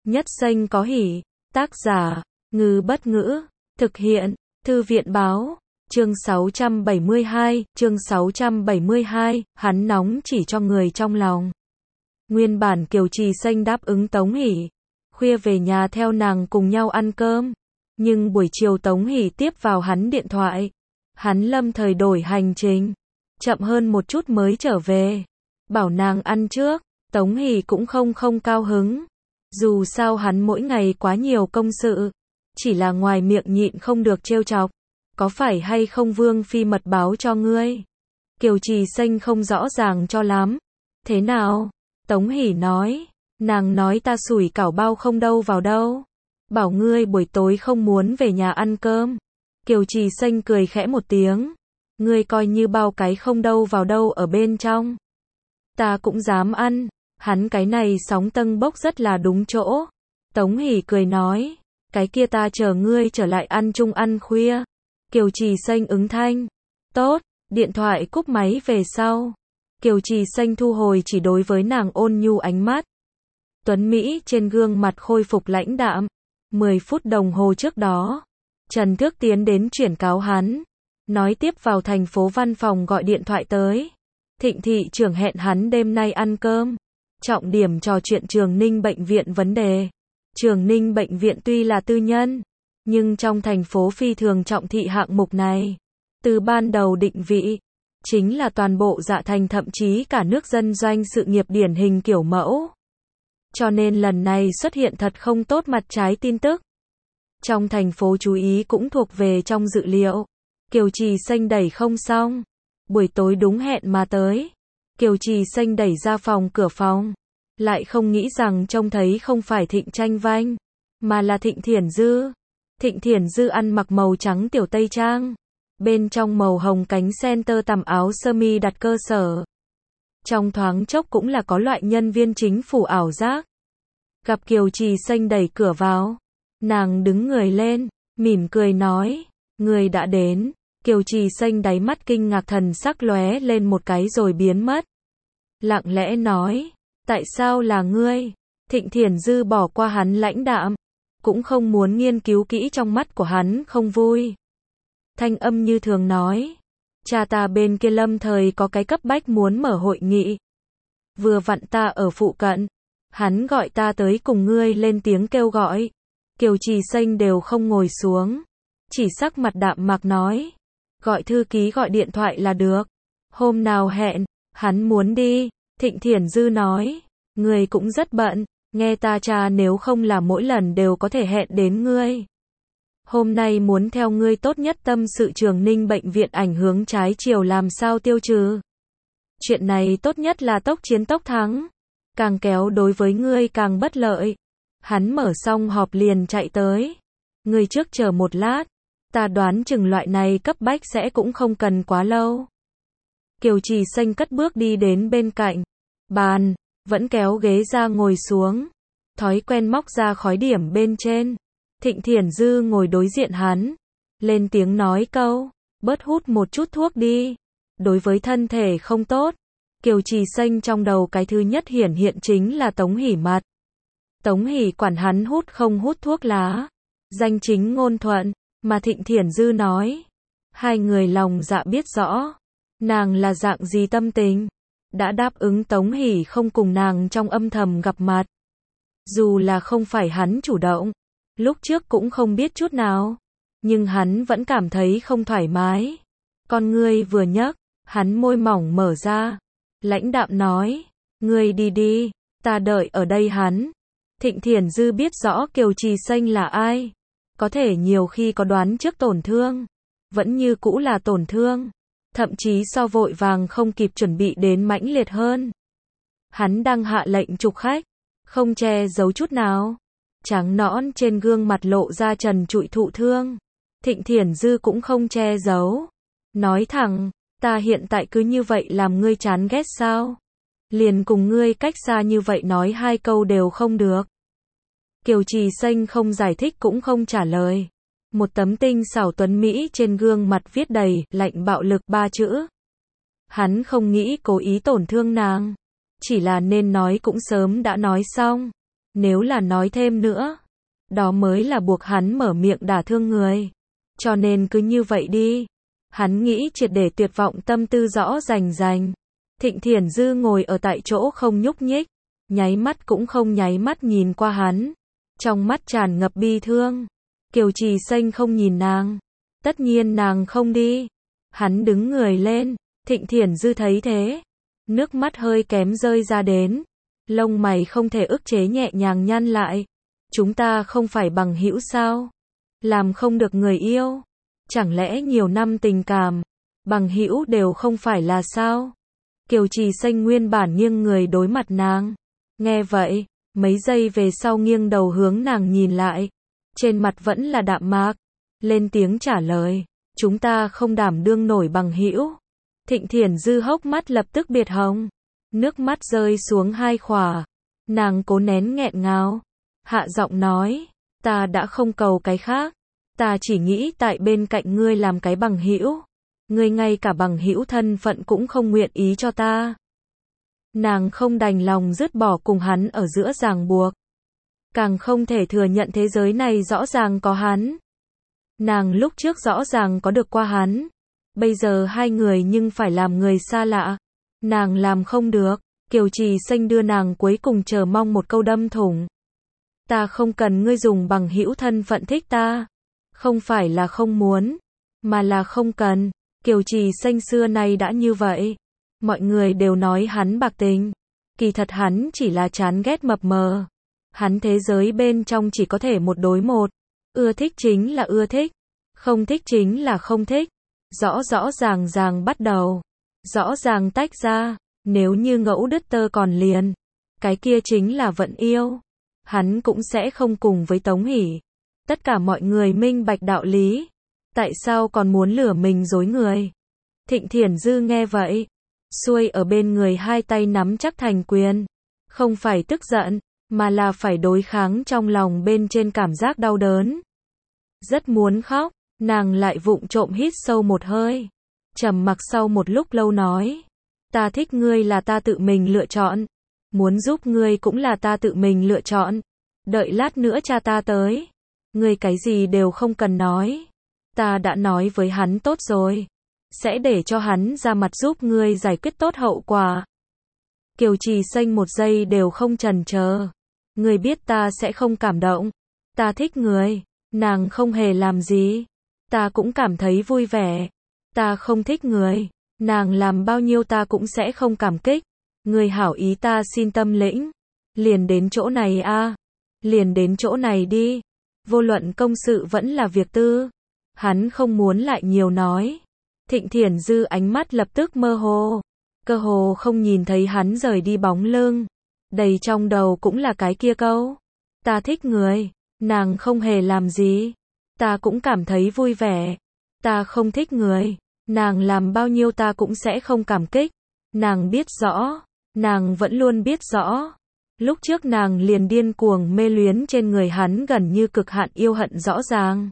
Nhất xanh có hỉ. Tác giả, Ngư Bất Ngữ. Thực hiện, Thư viện Báo. Chương 672, hắn nóng chỉ cho người trong lòng. Nguyên bản Kiều Trì Xanh đáp ứng Tống Hỷ. Khuya về nhà theo nàng cùng nhau ăn cơm. Nhưng buổi chiều Tống Hỷ tiếp vào hắn điện thoại. Hắn lâm thời đổi hành trình. Chậm hơn một chút mới trở về. Bảo nàng ăn trước. Tống Hỷ cũng không cao hứng. Dù sao hắn mỗi ngày quá nhiều công sự. Chỉ là ngoài miệng nhịn không được trêu chọc. Có phải hay không Vương Phi mật báo cho ngươi? Kiều Trì Xanh không rõ ràng cho lắm. Thế nào? Tống Hỷ nói. Nàng nói ta sủi cảo bao không đâu vào đâu. Bảo ngươi buổi tối không muốn về nhà ăn cơm. Kiều Trì Xanh cười khẽ một tiếng. Ngươi coi như bao cái không đâu vào đâu ở bên trong. Ta cũng dám ăn. Hắn cái này sóng tâng bốc rất là đúng chỗ. Tống Hỷ cười nói. Cái kia ta chờ ngươi trở lại ăn chung ăn khuya. Kiều Trì Xanh ứng thanh. Tốt, điện thoại cúp máy về sau. Kiều Trì Xanh thu hồi chỉ đối với nàng ôn nhu ánh mắt. Tuấn Mỹ trên gương mặt khôi phục lãnh đạm. 10 phút đồng hồ trước đó, Trần Thước tiến đến chuyển cáo hắn. Nói tiếp vào thành phố văn phòng gọi điện thoại tới. Thịnh thị trưởng hẹn hắn đêm nay ăn cơm. Trọng điểm trò chuyện Trường Ninh bệnh viện vấn đề. Trường Ninh bệnh viện tuy là tư nhân, nhưng trong thành phố phi thường trọng thị hạng mục này. Từ ban đầu định vị, chính là toàn bộ Dạ Thành thậm chí cả nước dân doanh sự nghiệp điển hình kiểu mẫu. Cho nên lần này xuất hiện thật không tốt mặt trái tin tức. Trong thành phố chú ý cũng thuộc về trong dự liệu. Kiều Trì Xanh đẩy không xong. Buổi tối đúng hẹn mà tới. Kiều Trì Xanh đẩy ra cửa phòng. Lại không nghĩ rằng trông thấy không phải Thịnh Tranh Vanh, mà là Thịnh Thiển Dư. Thịnh Thiển Dư ăn mặc màu trắng tiểu tây trang. Bên trong màu hồng cánh sen tơ tằm áo sơ mi đặt cơ sở. Trong thoáng chốc cũng là có loại nhân viên chính phủ ảo giác. Gặp Kiều Trì Xanh đẩy cửa vào. Nàng đứng người lên, mỉm cười nói. Người đã đến. Kiều Trì Xanh đáy mắt kinh ngạc thần sắc lóe lên một cái rồi biến mất. Lặng lẽ nói. Tại sao là ngươi? Thịnh Thiển Dư bỏ qua hắn lãnh đạm. Cũng không muốn nghiên cứu kỹ trong mắt của hắn không vui. Thanh âm như thường nói. Cha ta bên kia lâm thời có cái cấp bách muốn mở hội nghị. Vừa vặn ta ở phụ cận. Hắn gọi ta tới cùng ngươi lên tiếng kêu gọi. Kiều Trì Xanh đều không ngồi xuống. Chỉ sắc mặt đạm mạc nói. Gọi thư ký gọi điện thoại là được. Hôm nào hẹn, hắn muốn đi. Thịnh Thiển Dư nói. Ngươi cũng rất bận. Nghe ta cha nếu không là mỗi lần đều có thể hẹn đến ngươi. Hôm nay muốn theo ngươi tốt nhất tâm sự Trường Ninh bệnh viện ảnh hưởng trái chiều làm sao tiêu trừ. Chuyện này tốt nhất là tốc chiến tốc thắng. Càng kéo đối với ngươi càng bất lợi. Hắn mở xong họp liền chạy tới. Ngươi trước chờ một lát. Ta đoán chừng loại này cấp bách sẽ cũng không cần quá lâu. Kiều Trì Xanh cất bước đi đến bên cạnh bàn, vẫn kéo ghế ra ngồi xuống. Thói quen móc ra khói điểm bên trên. Thịnh Thiển Dư ngồi đối diện hắn. Lên tiếng nói câu. Bớt hút một chút thuốc đi. Đối với thân thể không tốt. Kiều Trì Xanh trong đầu cái thứ nhất hiển hiện chính là Tống Hỷ mặt. Tống Hỷ quản hắn hút không hút thuốc lá. Danh chính ngôn thuận. Mà Thịnh Thiển Dư nói. Hai người lòng dạ biết rõ. Nàng là dạng gì tâm tình. Đã đáp ứng Tống Hỷ không cùng nàng trong âm thầm gặp mặt. Dù là không phải hắn chủ động. Lúc trước cũng không biết chút nào. Nhưng hắn vẫn cảm thấy không thoải mái. Con ngươi vừa nhấc. Hắn môi mỏng mở ra. Lãnh đạm nói. Ngươi đi đi. Ta đợi ở đây hắn. Thịnh Thiển Dư biết rõ Kiều Trì Xanh là ai. Có thể nhiều khi có đoán trước tổn thương. Vẫn như cũ là tổn thương. Thậm chí so vội vàng không kịp chuẩn bị đến mãnh liệt hơn. Hắn đang hạ lệnh trục khách. Không che giấu chút nào. Trắng nõn trên gương mặt lộ ra trần trụi thụ thương. Thịnh Thiển Dư cũng không che giấu. Nói thẳng. Ta hiện tại cứ như vậy làm ngươi chán ghét sao? Liền cùng ngươi cách xa như vậy nói hai câu đều không được. Kiều Trì Xanh không giải thích cũng không trả lời. Một tấm tinh xảo tuấn Mỹ trên gương mặt viết đầy lạnh bạo lực 3 chữ. Hắn không nghĩ cố ý tổn thương nàng. Chỉ là nên nói cũng sớm đã nói xong. Nếu là nói thêm nữa, đó mới là buộc hắn mở miệng đả thương người. Cho nên cứ như vậy đi. Hắn nghĩ triệt để tuyệt vọng, tâm tư rõ rành. Thịnh Thiển Dư ngồi ở tại chỗ không nhúc nhích, nháy mắt cũng không nháy mắt nhìn qua hắn, trong mắt tràn ngập bi thương. Kiều Trì Xanh không nhìn nàng, tất nhiên nàng không đi. Hắn đứng người lên, Thịnh Thiển Dư thấy thế, nước mắt hơi kém rơi ra đến, lông mày không thể ức chế nhẹ nhàng nhăn lại. Chúng ta không phải bằng hữu sao? Làm không được người yêu? Chẳng lẽ nhiều năm tình cảm, bằng hữu đều không phải là sao? Kiều Trì Xanh nguyên bản nghiêng người đối mặt nàng. Nghe vậy, mấy giây về sau nghiêng đầu hướng nàng nhìn lại. Trên mặt vẫn là đạm mạc. Lên tiếng trả lời. Chúng ta không đảm đương nổi bằng hữu. Thịnh Thiển Dư hốc mắt lập tức biệt hồng. Nước mắt rơi xuống hai khỏa. Nàng cố nén nghẹn ngào. Hạ giọng nói. Ta đã không cầu cái khác. Ta chỉ nghĩ tại bên cạnh ngươi làm cái bằng hữu. Ngươi ngay cả bằng hữu thân phận cũng không nguyện ý cho ta. Nàng không đành lòng dứt bỏ cùng hắn ở giữa ràng buộc. Càng không thể thừa nhận thế giới này rõ ràng có hắn. Nàng lúc trước rõ ràng có được qua hắn. Bây giờ hai người nhưng phải làm người xa lạ. Nàng làm không được. Kiều Trì Xanh đưa nàng cuối cùng chờ mong một câu đâm thủng. Ta không cần ngươi dùng bằng hữu thân phận thích ta. Không phải là không muốn, mà là không cần. Kiều Trì Xanh xưa nay đã như vậy. Mọi người đều nói hắn bạc tình. Kỳ thật hắn chỉ là chán ghét mập mờ. Hắn thế giới bên trong chỉ có thể một đối một. Ưa thích chính là ưa thích. Không thích chính là không thích. Rõ rõ ràng bắt đầu. Rõ ràng tách ra. Nếu như ngẫu đứt tơ còn liền. Cái kia chính là vận yêu. Hắn cũng sẽ không cùng với Tống Hỷ. Tất cả mọi người minh bạch đạo lý. Tại sao còn muốn lừa mình dối người? Thịnh Thiển Dư nghe vậy. Xuôi ở bên người hai tay nắm chắc thành quyền. Không phải tức giận, mà là phải đối kháng trong lòng bên trên cảm giác đau đớn. Rất muốn khóc, nàng lại vụng trộm hít sâu một hơi. Trầm mặc sau một lúc lâu nói. Ta thích ngươi là ta tự mình lựa chọn. Muốn giúp ngươi cũng là ta tự mình lựa chọn. Đợi lát nữa cha ta tới. Ngươi cái gì đều không cần nói. Ta đã nói với hắn tốt rồi. Sẽ để cho hắn ra mặt giúp ngươi giải quyết tốt hậu quả. Kiều Trì Xanh một giây đều không chần chờ. Ngươi biết ta sẽ không cảm động. Ta thích ngươi. Nàng không hề làm gì. Ta cũng cảm thấy vui vẻ. Ta không thích ngươi. Nàng làm bao nhiêu ta cũng sẽ không cảm kích. Ngươi hảo ý ta xin tâm lĩnh. Liền đến chỗ này a. Liền đến chỗ này đi. Vô luận công sự vẫn là việc tư. Hắn không muốn lại nhiều nói. Thịnh Thiển Dư ánh mắt lập tức mơ hồ. Cơ hồ không nhìn thấy hắn rời đi bóng lưng. Đầy trong đầu cũng là cái kia câu. Ta thích người. Nàng không hề làm gì. Ta cũng cảm thấy vui vẻ. Ta không thích người. Nàng làm bao nhiêu ta cũng sẽ không cảm kích. Nàng biết rõ. Nàng vẫn luôn biết rõ. Lúc trước nàng liền điên cuồng mê luyến trên người hắn gần như cực hạn yêu hận rõ ràng.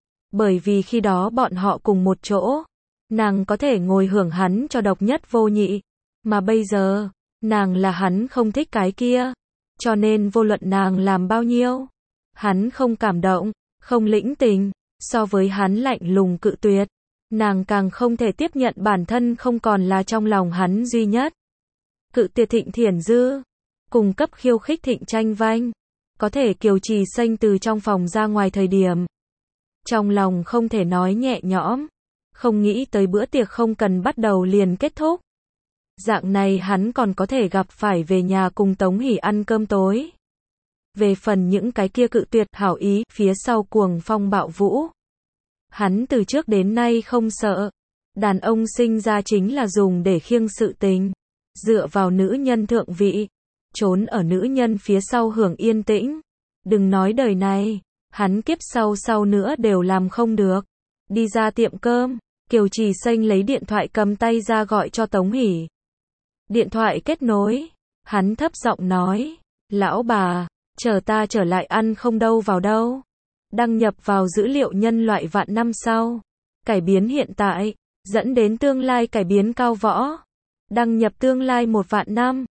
Bởi vì khi đó bọn họ cùng một chỗ. Nàng có thể ngồi hưởng hắn cho độc nhất vô nhị. Mà bây giờ, nàng là hắn không thích cái kia. Cho nên vô luận nàng làm bao nhiêu. Hắn không cảm động, không lĩnh tình. So với hắn lạnh lùng cự tuyệt. Nàng càng không thể tiếp nhận bản thân không còn là trong lòng hắn duy nhất. Cự tuyệt Thịnh Thiển Dư. Cùng cấp khiêu khích Thịnh Tranh Vanh. Có thể Kiều Trì Xanh từ trong phòng ra ngoài thời điểm. Trong lòng không thể nói nhẹ nhõm. Không nghĩ tới bữa tiệc không cần bắt đầu liền kết thúc. Dạng này hắn còn có thể gặp phải về nhà cùng Tống Hỷ ăn cơm tối. Về phần những cái kia cự tuyệt hảo ý phía sau cuồng phong bạo vũ. Hắn từ trước đến nay không sợ. Đàn ông sinh ra chính là dùng để khiêng sự tình. Dựa vào nữ nhân thượng vị. Trốn ở nữ nhân phía sau hưởng yên tĩnh. Đừng nói đời này. Hắn kiếp sau nữa đều làm không được. Đi ra tiệm cơm. Kiều Trì Xanh lấy điện thoại cầm tay ra gọi cho Tống Hỷ. Điện thoại kết nối. Hắn thấp giọng nói. Lão bà, chờ ta trở lại ăn không đâu vào đâu. Đăng nhập vào dữ liệu nhân loại vạn năm sau. Cải biến hiện tại. Dẫn đến tương lai cải biến cao võ. Đăng nhập tương lai 1 vạn năm.